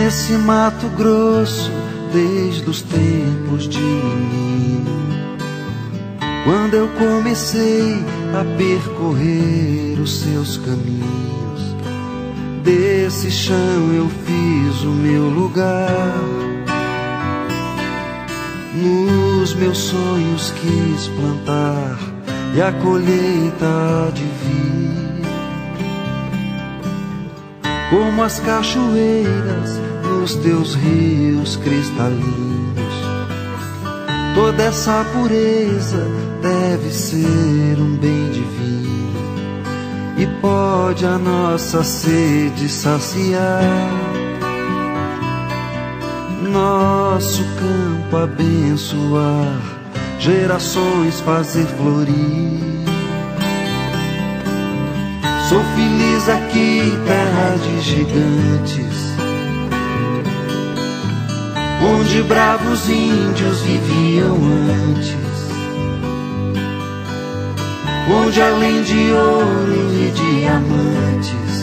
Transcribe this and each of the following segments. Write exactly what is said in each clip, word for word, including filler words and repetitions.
Nesse Mato Grosso, desde os tempos de menino, quando eu comecei a percorrer os seus caminhos, desse chão eu fiz o meu lugar. Nos meus sonhos quis plantar e a colheita há de vir, como as cachoeiras nos teus rios cristalinos. Toda essa pureza deve ser um bem divino e pode a nossa sede saciar. Nosso campo abençoar, gerações fazer florir. Sou feliz aqui, terra de gigantes, onde bravos índios viviam antes, onde além de ouro e diamantes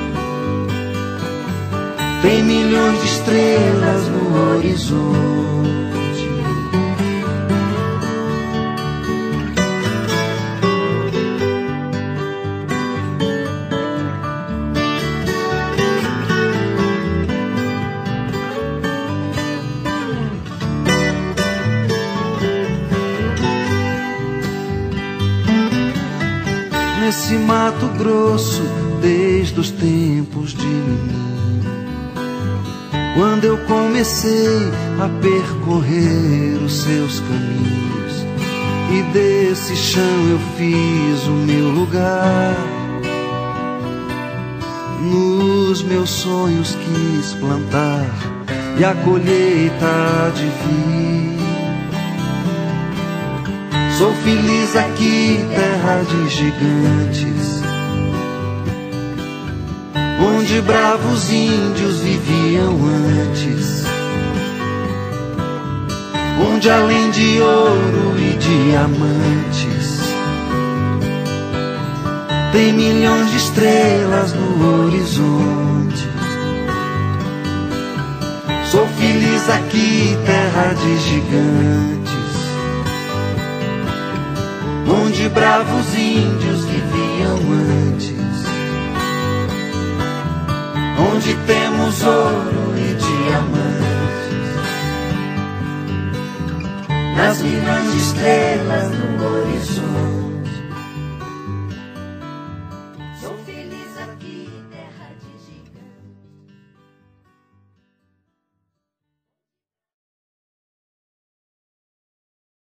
tem milhões de estrelas no horizonte. Nesse Mato Grosso, desde os tempos de menino, quando eu comecei a percorrer os seus caminhos, e desse chão eu fiz o meu lugar. Nos meus sonhos quis plantar e a colheita há de vir. Sou feliz aqui, terra de gigantes, onde bravos índios viviam antes, onde além de ouro e diamantes tem milhões de estrelas no horizonte. Sou feliz aqui, terra de gigantes, onde bravos índios viviam antes, onde temos ouro e diamantes, nas milhões de estrelas no horizonte.